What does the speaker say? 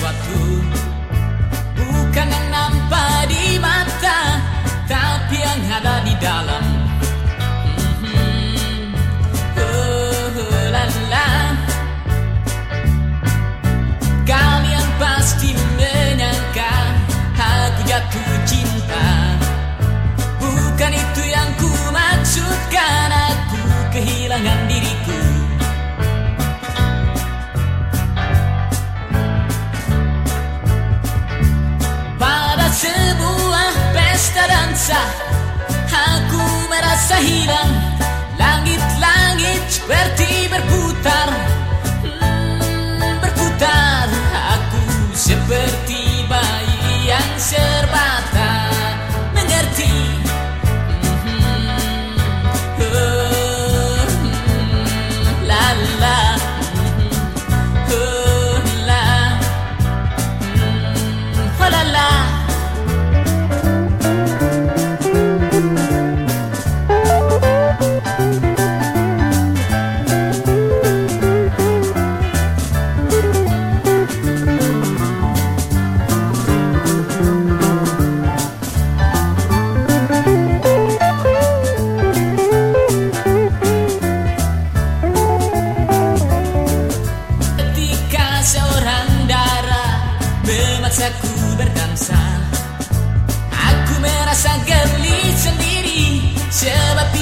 sesuatu, bukan yang nampak di mata, tapi yang ada di dalam. Kalian pasti menyangka aku jatuh cinta, bukan itu yang ku maksudkan. Aku kehilangan diriku. Pada sebuah pesta dansa, aku merasa hilang. Langit-langit seperti berputar, berputar. Aku seperti bayi yang serba tak mengerti. La la, la, la la. Memaksaku berdansa, aku merasa geli sendiri sebab